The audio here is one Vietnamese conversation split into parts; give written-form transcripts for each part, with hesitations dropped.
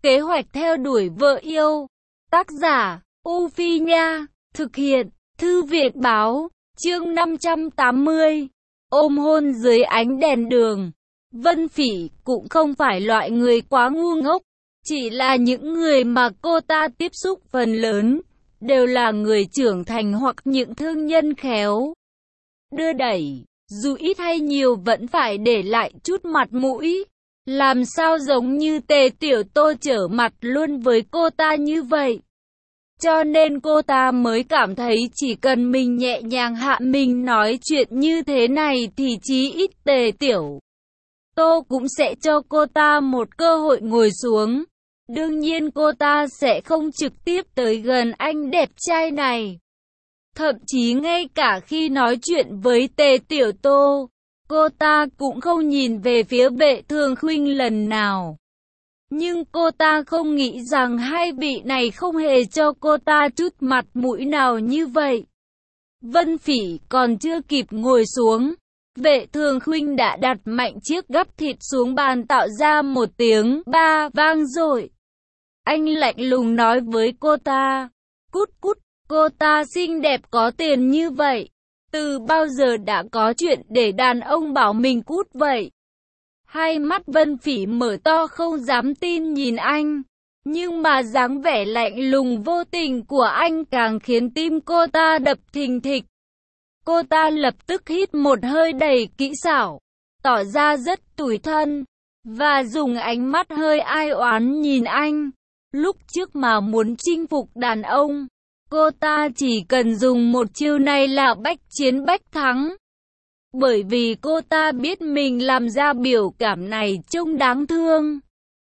Kế hoạch theo đuổi vợ yêu. Tác giả, U Phi Nha. Thực hiện, Thư viện Báo. Chương 580. Ôm hôn dưới ánh đèn đường. Vân Phỉ cũng không phải loại người quá ngu ngốc. Chỉ là những người mà cô ta tiếp xúc phần lớn đều là người trưởng thành hoặc những thương nhân khéo đưa đẩy. Dù ít hay nhiều vẫn phải để lại chút mặt mũi. Làm sao giống như Tề Tiểu Tô trở mặt luôn với cô ta như vậy. Cho nên cô ta mới cảm thấy chỉ cần mình nhẹ nhàng hạ mình nói chuyện như thế này thì chí ít Tề Tiểu Tô cũng sẽ cho cô ta một cơ hội ngồi xuống. Đương nhiên cô ta sẽ không trực tiếp tới gần anh đẹp trai này. Thậm chí ngay cả khi nói chuyện với Tề Tiểu Tô, cô ta cũng không nhìn về phía Vệ Thường Khuynh lần nào. Nhưng cô ta không nghĩ rằng hai vị này không hề cho cô ta chút mặt mũi nào như vậy. Vân Phỉ còn chưa kịp ngồi xuống, Vệ Thường Khuynh đã đặt mạnh chiếc gắp thịt xuống bàn tạo ra một tiếng ba vang dội. Anh lạnh lùng nói với cô ta, cút cút, cô ta xinh đẹp có tiền như vậy. Từ bao giờ đã có chuyện để đàn ông bảo mình cút vậy? Hai mắt Vân Phỉ mở to không dám tin nhìn anh. Nhưng mà dáng vẻ lạnh lùng vô tình của anh càng khiến tim cô ta đập thình thịch. Cô ta lập tức hít một hơi đầy kỹ xảo, tỏ ra rất tủi thân, và dùng ánh mắt hơi ai oán nhìn anh. Lúc trước mà muốn chinh phục đàn ông, cô ta chỉ cần dùng một chiêu này là bách chiến bách thắng. Bởi vì cô ta biết mình làm ra biểu cảm này trông đáng thương,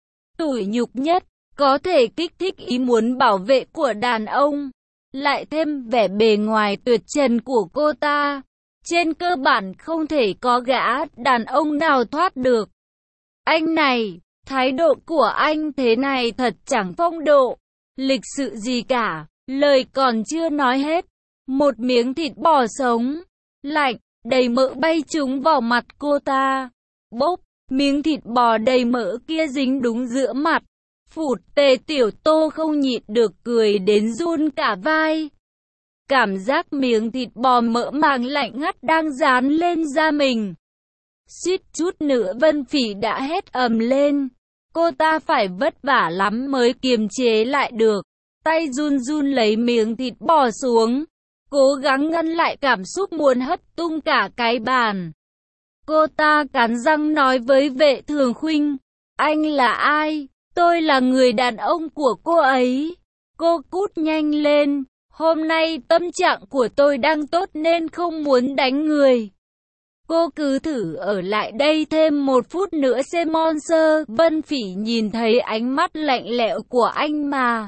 tủi nhục nhất, có thể kích thích ý muốn bảo vệ của đàn ông. Lại thêm vẻ bề ngoài tuyệt trần của cô ta, trên cơ bản không thể có gã đàn ông nào thoát được. Anh này, thái độ của anh thế này thật chẳng phong độ, lịch sự gì cả. Lời còn chưa nói hết, một miếng thịt bò sống, lạnh, đầy mỡ bay trúng vào mặt cô ta. Bốp, miếng thịt bò đầy mỡ kia dính đúng giữa mặt. Phụt, Tề Tiểu Tô không nhịn được cười đến run cả vai. Cảm giác miếng thịt bò mỡ màng lạnh ngắt đang dán lên da mình. Suýt chút nữa Vân Phỉ đã hét ầm lên. Cô ta phải vất vả lắm mới kiềm chế lại được. Tay run run lấy miếng thịt bò xuống, cố gắng ngăn lại cảm xúc muốn hất tung cả cái bàn. Cô ta cắn răng nói với Vệ Thường Khuynh, anh là ai? Tôi là người đàn ông của cô ấy. Cô cút nhanh lên, hôm nay tâm trạng của tôi đang tốt nên không muốn đánh người. Cô cứ thử ở lại đây thêm một phút nữa xem monster. Vân Phỉ nhìn thấy ánh mắt lạnh lẽo của anh mà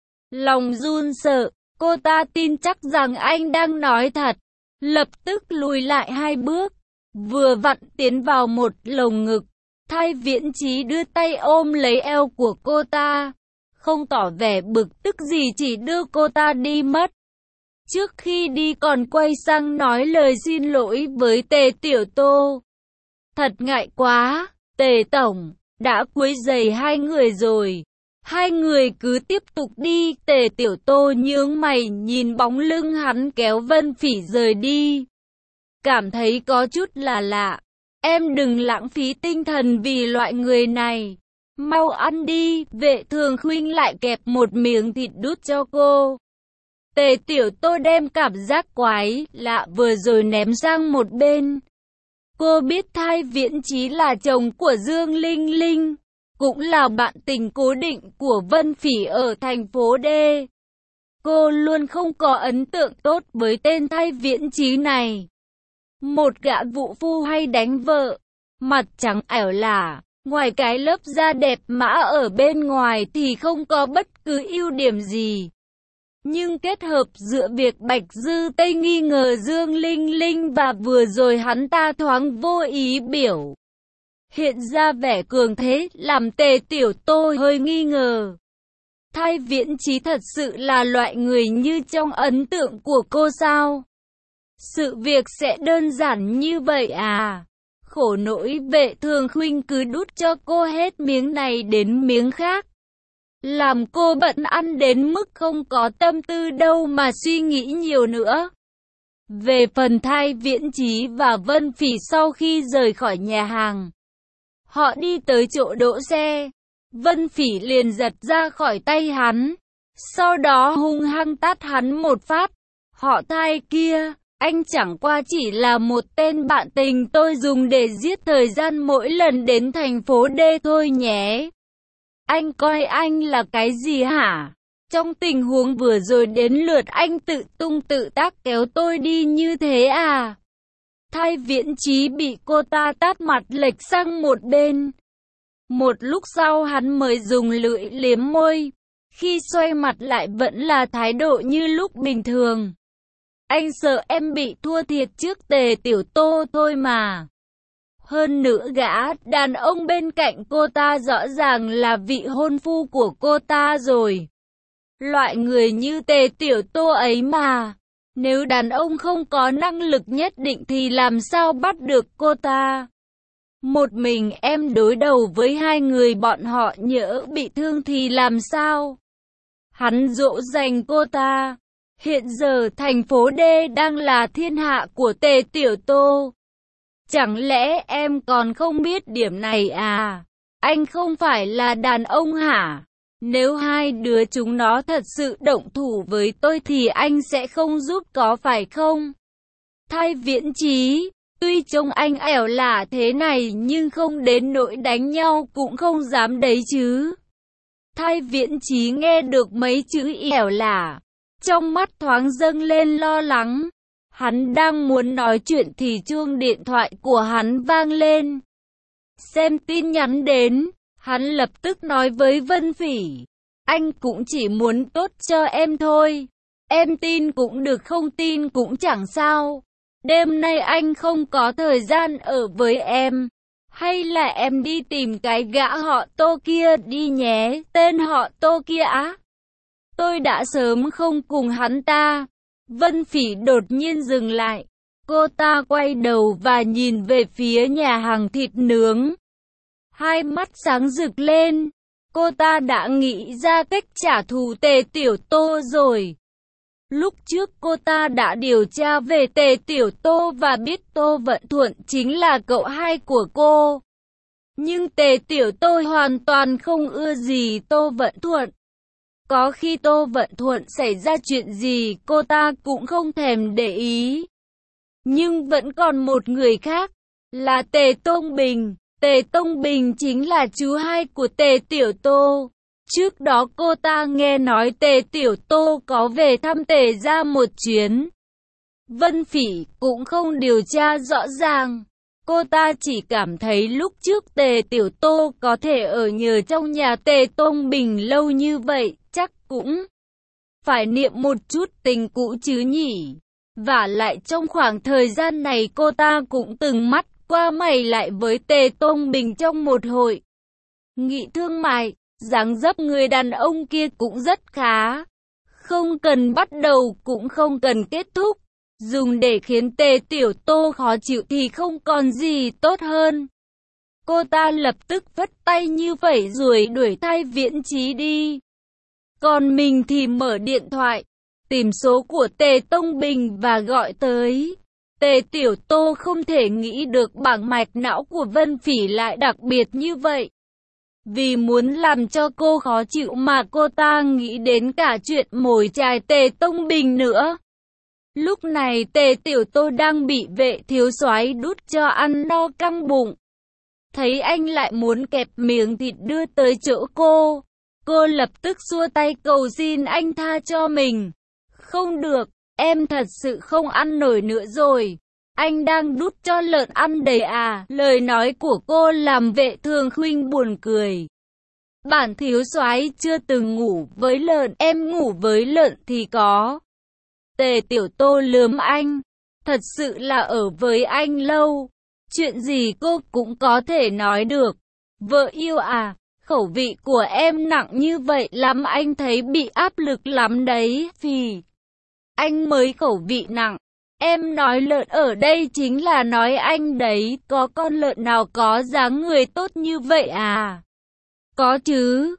lòng run sợ, cô ta tin chắc rằng anh đang nói thật. Lập tức lùi lại hai bước, vừa vặn tiến vào một lồng ngực. Thái Viễn Chí đưa tay ôm lấy eo của cô ta, không tỏ vẻ bực tức gì, chỉ đưa cô ta đi mất. Trước khi đi còn quay sang nói lời xin lỗi với Tề Tiểu Tô. Thật ngại quá, Tề Tổng, đã quấy rầy hai người rồi. Hai người cứ tiếp tục đi. Tề Tiểu Tô nhướng mày nhìn bóng lưng hắn kéo Vân Phỉ rời đi. Cảm thấy có chút là lạ. Em đừng lãng phí tinh thần vì loại người này. Mau ăn đi. Vệ Thường Khuynh lại kẹp một miếng thịt đút cho cô. Tề Tiểu Tô đem cảm giác quái lạ vừa rồi ném sang một bên. Cô biết Thái Viễn Chí là chồng của Dương Linh Linh, cũng là bạn tình cố định của Vân Phỉ ở thành phố D. Cô luôn không có ấn tượng tốt với tên Thái Viễn Chí này. Một gã vũ phu hay đánh vợ, mặt trắng ẻo lả, ngoài cái lớp da đẹp mã ở bên ngoài thì không có bất cứ ưu điểm gì. Nhưng kết hợp giữa việc Bạch Dư Tây nghi ngờ Dương Linh Linh và vừa rồi hắn ta thoáng vô ý biểu hiện ra vẻ cường thế làm Tề Tiểu Tô hơi nghi ngờ. Thái Viễn Chí thật sự là loại người như trong ấn tượng của cô sao? Sự việc sẽ đơn giản như vậy à? Khổ nỗi Vệ Thường Khuynh cứ đút cho cô hết miếng này đến miếng khác. làm cô bận ăn đến mức không có tâm tư đâu mà suy nghĩ nhiều nữa. Về phần Thai Viễn Chí và Vân Phỉ sau khi rời khỏi nhà hàng, họ đi tới chỗ đỗ xe. Vân Phỉ liền giật ra khỏi tay hắn, sau đó hung hăng tát hắn một phát. Họ Thai kia, anh chẳng qua chỉ là một tên bạn tình tôi dùng để giết thời gian mỗi lần đến thành phố D thôi nhé. Anh coi anh là cái gì hả? Trong tình huống vừa rồi đến lượt anh tự tung tự tác kéo tôi đi như thế à? Thai Viễn Chí bị cô ta tát mặt lệch sang một bên. Một lúc sau hắn mới dùng lưỡi liếm môi. Khi xoay mặt lại vẫn là thái độ như lúc bình thường. Anh sợ em bị thua thiệt trước Tề Tiểu Tô thôi mà. Hơn nữa gã đàn ông bên cạnh cô ta rõ ràng là vị hôn phu của cô ta rồi. Loại người như Tề Tiểu Tô ấy mà, nếu đàn ông không có năng lực nhất định thì làm sao bắt được cô ta. Một mình em đối đầu với hai người bọn họ nhỡ bị thương thì làm sao? Hắn dỗ dành cô ta. Hiện giờ thành phố D đang là thiên hạ của Tề Tiểu Tô. Chẳng lẽ em còn không biết điểm này à? Anh không phải là đàn ông hả? Nếu hai đứa chúng nó thật sự động thủ với tôi thì anh sẽ không giúp có phải không? Thai Viễn Chí, tuy trông anh ẻo lả thế này nhưng không đến nỗi đánh nhau cũng không dám đấy chứ. Thai Viễn Chí nghe được mấy chữ ẻo lả, trong mắt thoáng dâng lên lo lắng. Hắn đang muốn nói chuyện thì chuông điện thoại của hắn vang lên. Xem tin nhắn đến, hắn lập tức nói với Vân Phỉ. Anh cũng chỉ muốn tốt cho em thôi. Em tin cũng được không tin cũng chẳng sao. Đêm nay anh không có thời gian ở với em. Hay là em đi tìm cái gã họ Tô kia đi nhé. Tên họ Tô kia á? Tôi đã sớm không cùng hắn ta. Vân Phỉ đột nhiên dừng lại. Cô ta quay đầu và nhìn về phía nhà hàng thịt nướng. Hai mắt sáng rực lên. Cô ta đã nghĩ ra cách trả thù Tề Tiểu Tô rồi. Lúc trước cô ta đã điều tra về Tề Tiểu Tô và biết Tô Vận Thuận chính là cậu hai của cô. Nhưng Tề Tiểu Tô hoàn toàn không ưa gì Tô Vận Thuận. Có khi Tô Vận Thuận xảy ra chuyện gì cô ta cũng không thèm để ý. Nhưng vẫn còn một người khác, là Tề Tông Bình. Tề Tông Bình chính là chú hai của Tề Tiểu Tô. Trước đó cô ta nghe nói Tề Tiểu Tô có về thăm Tề gia một chuyến. Vân Phỉ cũng không điều tra rõ ràng. Cô ta chỉ cảm thấy lúc trước Tề Tiểu Tô có thể ở nhờ trong nhà Tề Tông Bình lâu như vậy, chắc cũng phải niệm một chút tình cũ chứ nhỉ. Vả lại trong khoảng thời gian này cô ta cũng từng mắt qua mày lại với Tề Tông Bình trong một hội nghị thương mại. Dáng dấp người đàn ông kia cũng rất khá. Không cần bắt đầu cũng không cần kết thúc. Dùng để khiến Tề Tiểu Tô khó chịu thì không còn gì tốt hơn. Cô ta lập tức vất tay như vậy rồi đuổi Thai Viễn Chí đi. Còn mình thì mở điện thoại, tìm số của Tề Tông Bình và gọi tới. Tề Tiểu Tô không thể nghĩ được bảng mạch não của Vân Phỉ lại đặc biệt như vậy. Vì muốn làm cho cô khó chịu mà cô ta nghĩ đến cả chuyện mồi chài Tề Tông Bình nữa. Lúc này Tề Tiểu Tô đang bị vệ thiếu soái đút cho ăn no căng bụng. Thấy anh lại muốn kẹp miếng thịt đưa tới chỗ cô lập tức xua tay cầu xin anh tha cho mình. Không được, em thật sự không ăn nổi nữa rồi. Anh đang đút cho lợn ăn đấy à? Lời nói của cô làm vệ Thường Khuynh buồn cười. Bản thiếu soái chưa từng ngủ với lợn, em ngủ với lợn thì có. Tề Tiểu Tô lườm anh. Thật sự là ở với anh lâu. Chuyện gì cô cũng có thể nói được. Vợ yêu à? Khẩu vị của em nặng như vậy lắm, anh thấy bị áp lực lắm đấy. Phì. Anh mới khẩu vị nặng. Em nói lợn ở đây chính là nói anh đấy. Có con lợn nào có dáng người tốt như vậy à? Có chứ.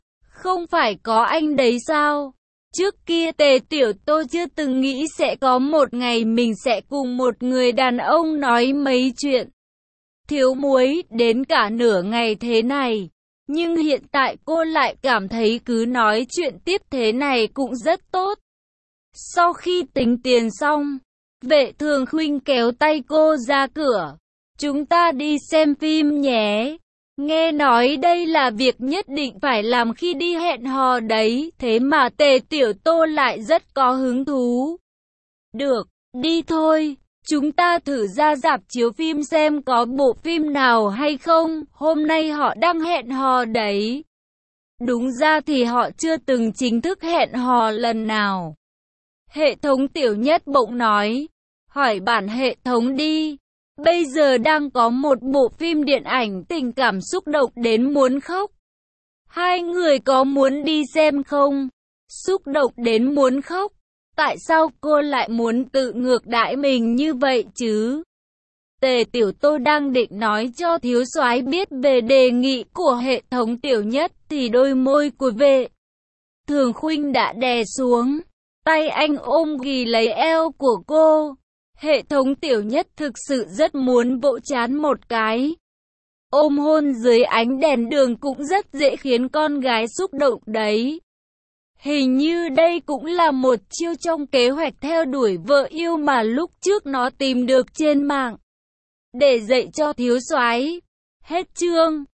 Không phải có anh đấy sao? Trước kia Tề Tiểu Tô chưa từng nghĩ sẽ có một ngày mình sẽ cùng một người đàn ông nói mấy chuyện thiếu muối đến cả nửa ngày thế này. Nhưng hiện tại cô lại cảm thấy cứ nói chuyện tiếp thế này cũng rất tốt. Sau khi tính tiền xong, Vệ Thường Khuynh kéo tay cô ra cửa. Chúng ta đi xem phim nhé. Nghe nói đây là việc nhất định phải làm khi đi hẹn hò đấy, thế mà Tề Tiểu Tô lại rất có hứng thú. Được, đi thôi, chúng ta thử ra rạp chiếu phim xem có bộ phim nào hay không, hôm nay họ đang hẹn hò đấy. Đúng ra thì họ chưa từng chính thức hẹn hò lần nào. Hệ thống Tiểu Nhất bỗng nói, hỏi bản hệ thống đi. Bây giờ đang có một bộ phim điện ảnh tình cảm xúc động đến muốn khóc. Hai người có muốn đi xem không? Xúc động đến muốn khóc. Tại sao cô lại muốn tự ngược đãi mình như vậy chứ? Tề Tiểu Tô đang định nói cho thiếu soái biết về đề nghị của hệ thống Tiểu Nhất thì đôi môi của Vệ Thường Khuynh đã đè xuống. Tay anh ôm ghì lấy eo của cô. Hệ thống Tiểu Nhất thực sự rất muốn vỗ trán một cái. Ôm hôn dưới ánh đèn đường cũng rất dễ khiến con gái xúc động đấy. Hình như đây cũng là một chiêu trong kế hoạch theo đuổi vợ yêu mà lúc trước nó tìm được trên mạng. Để dạy cho thiếu soái. Hết chương.